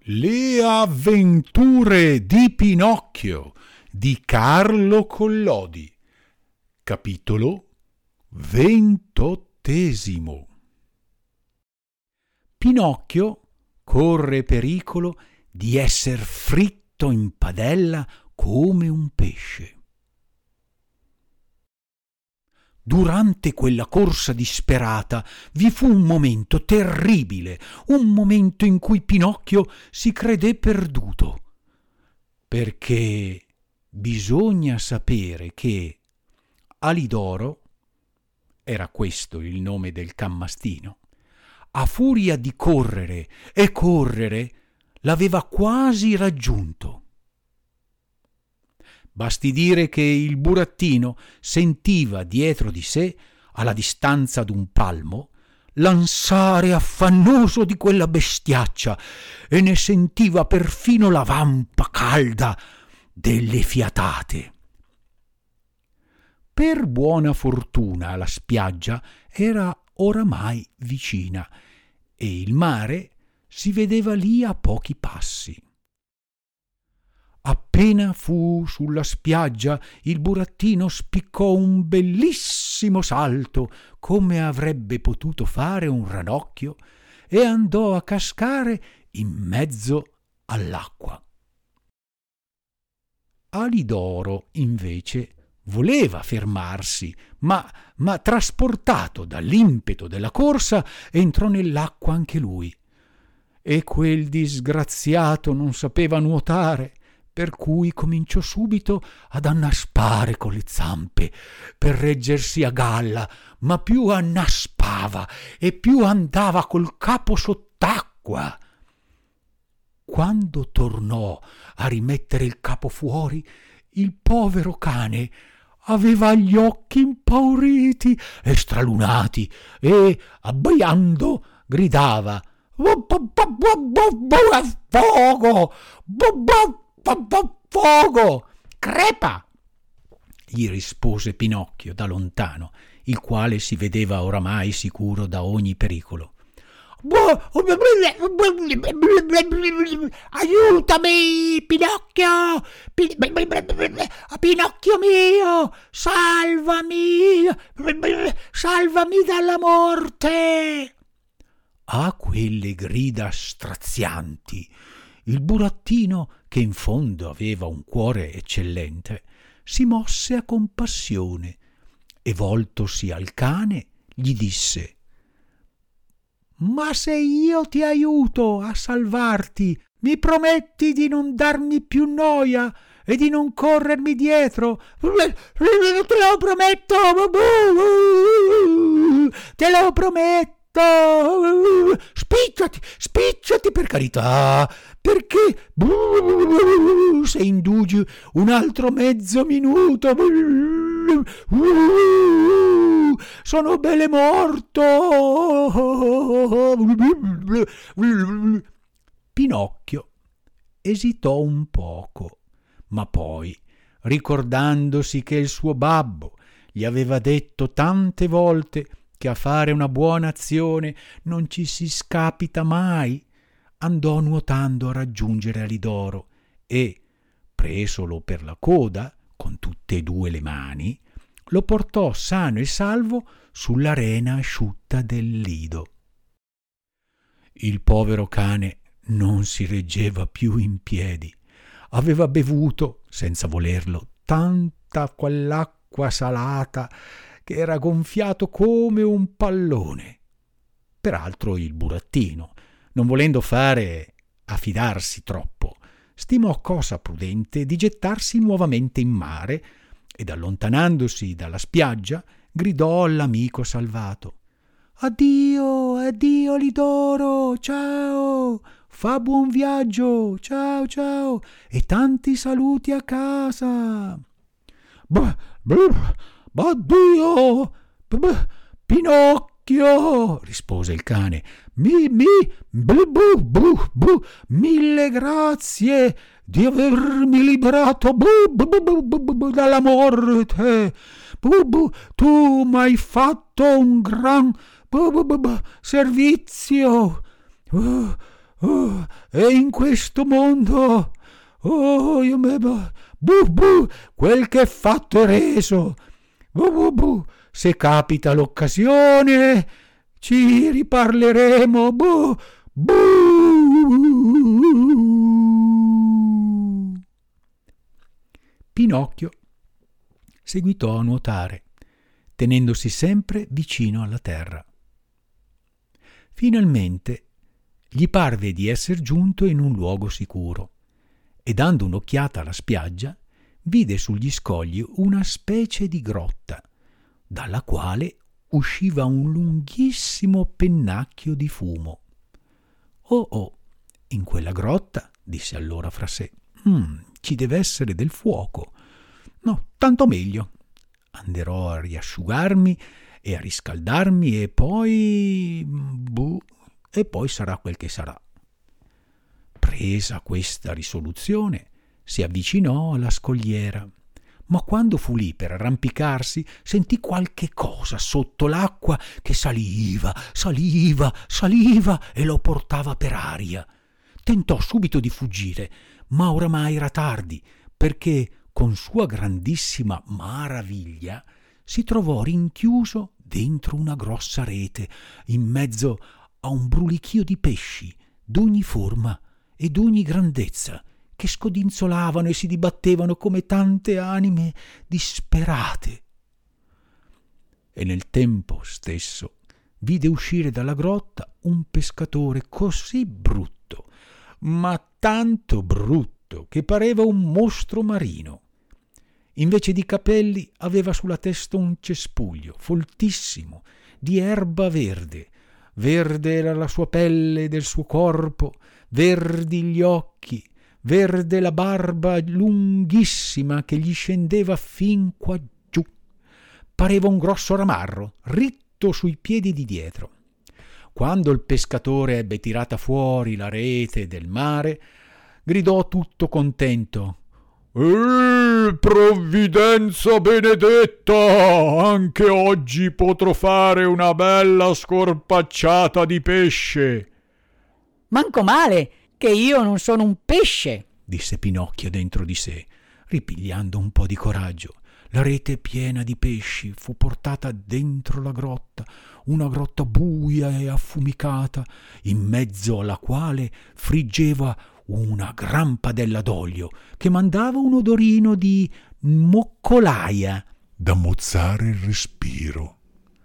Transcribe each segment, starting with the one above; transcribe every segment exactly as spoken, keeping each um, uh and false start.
Le avventure di Pinocchio di Carlo Collodi. Capitolo ventottesimo. Pinocchio corre pericolo di esser fritto in padella come un pesce. Durante quella corsa disperata vi fu un momento terribile, un momento in cui Pinocchio si credé perduto, perché bisogna sapere che Alidoro, era questo il nome del can mastino, a furia di correre e correre l'aveva quasi raggiunto. Basti dire che il burattino sentiva dietro di sé, alla distanza d'un palmo, l'ansare affannoso di quella bestiaccia e ne sentiva perfino la vampa calda delle fiatate. Per buona fortuna la spiaggia era oramai vicina e il mare si vedeva lì a pochi passi. Appena fu sulla spiaggia, il burattino spiccò un bellissimo salto, come avrebbe potuto fare un ranocchio, e andò a cascare in mezzo all'acqua. Alidoro, invece, voleva fermarsi, ma, ma trasportato dall'impeto della corsa, entrò nell'acqua anche lui. E quel disgraziato non sapeva nuotare, per cui cominciò subito ad annaspare con le zampe per reggersi a galla, ma più annaspava e più andava col capo sott'acqua. Quando tornò a rimettere il capo fuori, il povero cane aveva gli occhi impauriti e stralunati e, abbaiando, gridava «Fuoco! Fuoco! Crepa!» gli rispose Pinocchio da lontano, il quale si vedeva oramai sicuro da ogni pericolo. «Aiutami, Pinocchio! Pinocchio mio! Salvami! Salvami dalla morte!» A quelle grida strazianti, il burattino, che in fondo aveva un cuore eccellente, si mosse a compassione e, voltosi al cane, gli disse: «Ma se io ti aiuto a salvarti, mi prometti di non darmi più noia e di non corrermi dietro?» «Te lo prometto! Te lo prometto! Spicciati, spicciati per carità, perché se indugi un altro mezzo minuto sono belle morto!» Pinocchio esitò un poco, ma poi, ricordandosi che il suo babbo gli aveva detto tante volte che a fare una buona azione non ci si scapita mai, andò nuotando a raggiungere Alidoro e, presolo per la coda con tutte e due le mani, lo portò sano e salvo sull'arena asciutta del lido. Il povero cane non si reggeva più in piedi. Aveva bevuto, senza volerlo, tanta quell'acqua salata che era gonfiato come un pallone. Peraltro il burattino, non volendo fare a fidarsi troppo, stimò cosa prudente di gettarsi nuovamente in mare ed, allontanandosi dalla spiaggia, gridò all'amico salvato: «Addio, addio Alidoro, ciao, fa buon viaggio, ciao ciao, e tanti saluti a casa!» «Bah, bah, addio, Pinocchio!» rispose il cane. «Mi, mi, bu, bu, bu, bu, mille grazie di avermi liberato bu, bu, bu, bu, bu, bu, dalla morte. Bu, bu, tu m'hai fatto un gran bu, bu, bu, bu, servizio. Uh, uh, e in questo mondo, oh, io me, bu bu, quel che è fatto è reso, bu bu bu, se capita l'occasione ci riparleremo, bu bu. Pinocchio seguitò a nuotare, tenendosi sempre vicino alla terra. Finalmente gli parve di esser giunto in un luogo sicuro e, dando un'occhiata alla spiaggia, vide sugli scogli una specie di grotta, dalla quale usciva un lunghissimo pennacchio di fumo. Oh oh, in quella grotta, disse allora fra sé, mm, ci deve essere del fuoco. No, tanto meglio. Anderò a riasciugarmi e a riscaldarmi e poi... Buh, e poi sarà quel che sarà. Presa questa risoluzione, si avvicinò alla scogliera, ma quando fu lì per arrampicarsi sentì qualche cosa sotto l'acqua che saliva, saliva, saliva e lo portava per aria. Tentò subito di fuggire, ma oramai era tardi, perché con sua grandissima maraviglia si trovò rinchiuso dentro una grossa rete, in mezzo a un brulichio di pesci d'ogni forma e d'ogni grandezza, che scodinzolavano e si dibattevano come tante anime disperate. E nel tempo stesso vide uscire dalla grotta un pescatore così brutto, ma tanto brutto, che pareva un mostro marino. Invece di capelli aveva sulla testa un cespuglio foltissimo di erba verde. Verde era la sua pelle del suo corpo, verdi gli occhi, verde la barba lunghissima che gli scendeva fin qua giù. Pareva un grosso ramarro, ritto sui piedi di dietro. Quando il pescatore ebbe tirata fuori la rete del mare, gridò tutto contento: «Eh, provvidenza benedetta! Anche oggi potrò fare una bella scorpacciata di pesce!» «Manco male, che io non sono un pesce!» disse Pinocchio dentro di sé, ripigliando un po' di coraggio. La rete piena di pesci fu portata dentro la grotta, una grotta buia e affumicata, in mezzo alla quale friggeva una gran padella d'olio che mandava un odorino di moccolaia da mozzare il respiro.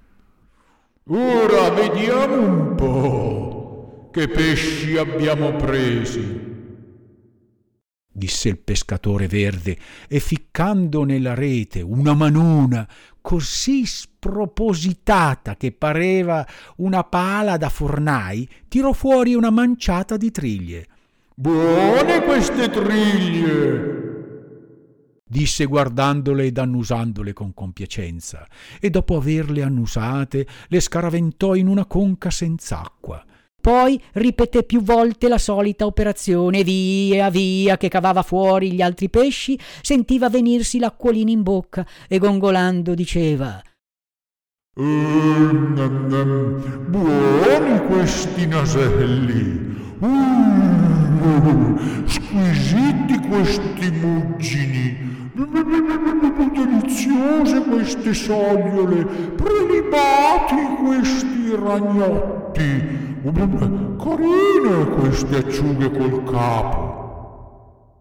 «Ora vediamo un po' che pesci abbiamo presi», disse il pescatore verde, e ficcando nella rete una manona così spropositata che pareva una pala da fornai, tirò fuori una manciata di triglie. «Buone queste triglie!» disse guardandole ed annusandole con compiacenza, e dopo averle annusate le scaraventò in una conca senz'acqua. Poi ripeté più volte la solita operazione, via via che cavava fuori gli altri pesci, sentiva venirsi l'acquolina in bocca e gongolando diceva: ehm, ehm, «Buoni questi naselli! Uh, squisiti questi muggini! Deliziose queste sogliole! Prelibati questi ragnotti! Carine queste acciughe col capo!»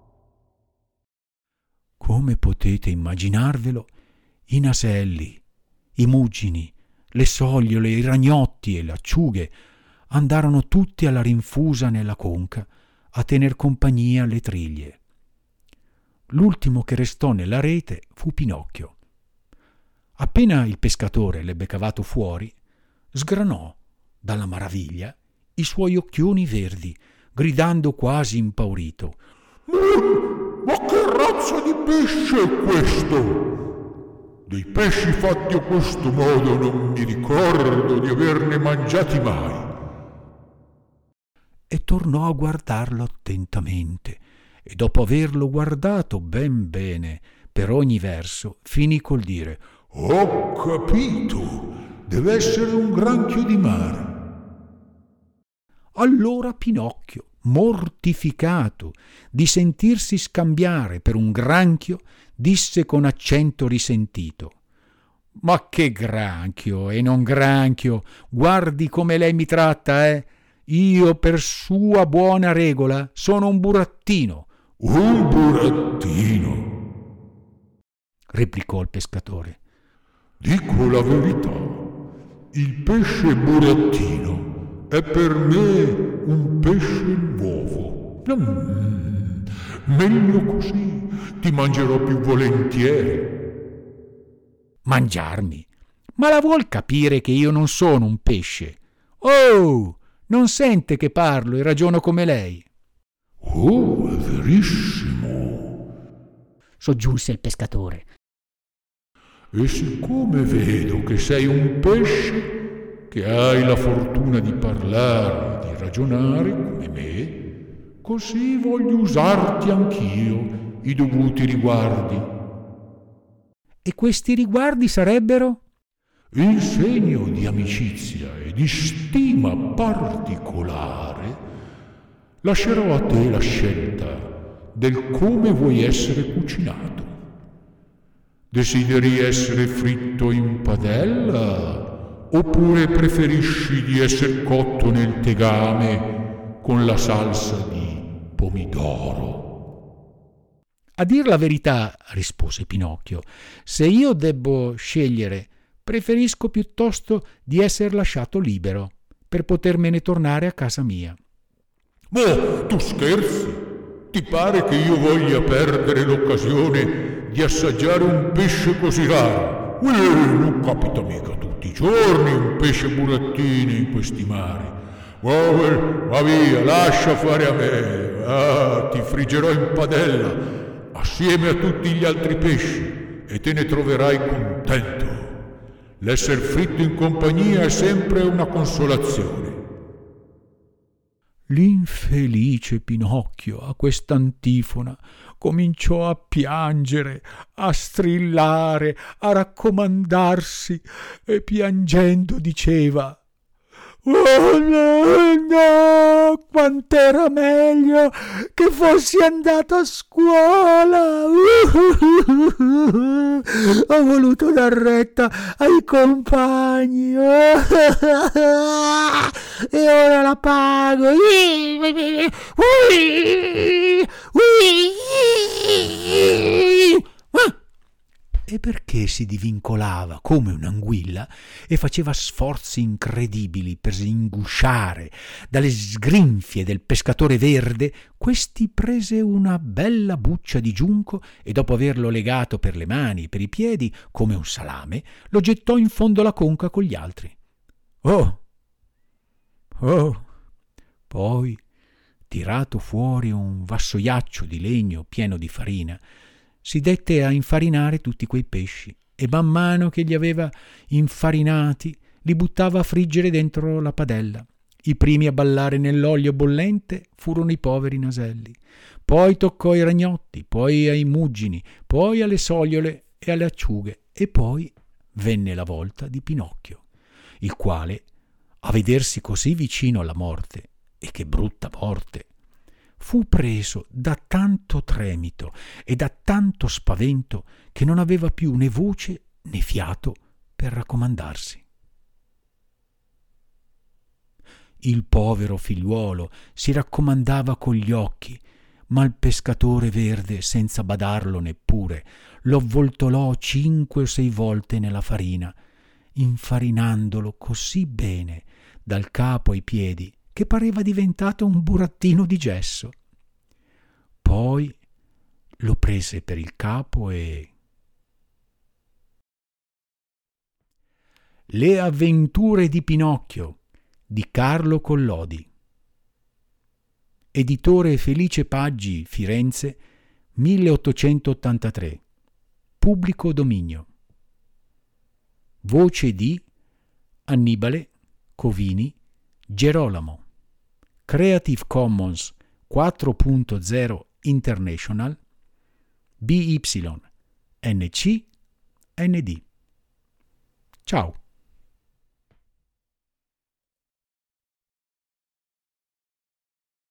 Come potete immaginarvelo, i naselli, i muggini, le sogliole, i ragnotti e le acciughe andarono tutti alla rinfusa nella conca a tener compagnia alle triglie. L'ultimo che restò nella rete fu Pinocchio. Appena il pescatore l'ebbe cavato fuori, sgranò dalla maraviglia i suoi occhioni verdi, gridando quasi impaurito: «Ma, ma che razza di pesce è questo? Dei pesci fatti a questo modo non mi ricordo di averne mangiati mai!» E tornò a guardarlo attentamente, e dopo averlo guardato ben bene per ogni verso, finì col dire: «Ho capito! Deve essere un granchio di mare!» Allora Pinocchio, mortificato di sentirsi scambiare per un granchio, disse con accento risentito: «Ma che granchio e non granchio, guardi come lei mi tratta, eh? Io per sua buona regola sono un burattino». «Un burattino?» replicò il pescatore. «Dico la verità, il pesce burattino è per me un pesce nuovo. Mm, meglio così, ti mangerò più volentieri». «Mangiarmi? Ma la vuol capire che io non sono un pesce? Oh, non sente che parlo e ragiono come lei?» «Oh, è verissimo», soggiunse il pescatore. «E siccome vedo che sei un pesce, che hai la fortuna di parlare, di ragionare come me, così voglio usarti anch'io i dovuti riguardi». «E questi riguardi sarebbero?» «In segno di amicizia e di stima particolare, lascerò a te la scelta del come vuoi essere cucinato. Desideri essere fritto in padella oppure preferisci di essere cotto nel tegame con la salsa di pomidoro?» «A dir la verità», rispose Pinocchio, «se io debbo scegliere, preferisco piuttosto di essere lasciato libero per potermene tornare a casa mia». «Ma tu scherzi? Ti pare che io voglia perdere l'occasione di assaggiare un pesce così raro? Eh, non capita mica tutti i giorni un pesce burattino in questi mari. Ma, ma via, lascia fare a me. Ah, ti friggerò in padella assieme a tutti gli altri pesci e te ne troverai contento. L'essere fritto in compagnia è sempre una consolazione». L'infelice Pinocchio a quest'antifona cominciò a piangere, a strillare, a raccomandarsi e piangendo diceva: «Oh no, no, quant'era meglio che fossi andato a scuola! Ho voluto dar retta ai compagni e ora la pago!» E perché si divincolava come un'anguilla e faceva sforzi incredibili per ingusciare dalle sgrinfie del pescatore verde, questi prese una bella buccia di giunco e dopo averlo legato per le mani e per i piedi come un salame, lo gettò in fondo alla conca con gli altri. Oh! Oh! Poi, tirato fuori un vassoiaccio di legno pieno di farina, si dette a infarinare tutti quei pesci e man mano che li aveva infarinati li buttava a friggere dentro la padella. I primi a ballare nell'olio bollente furono i poveri naselli, poi toccò ai ragnotti, poi ai muggini, poi alle sogliole e alle acciughe e poi venne la volta di Pinocchio, il quale, a vedersi così vicino alla morte, e che brutta morte, fu preso da tanto tremito e da tanto spavento che non aveva più né voce né fiato per raccomandarsi. Il povero figliuolo si raccomandava con gli occhi, ma il pescatore verde, senza badarlo neppure, lo avvoltolò cinque o sei volte nella farina, infarinandolo così bene dal capo ai piedi che pareva diventato un burattino di gesso. Poi lo prese per il capo e... Le avventure di Pinocchio di Carlo Collodi. Editore Felice Paggi, Firenze, milleottocentottantatré. Pubblico dominio. Voce di Annibale Covini Gerolamo. Creative Commons quattro punto zero International B Y N C N D. Ciao.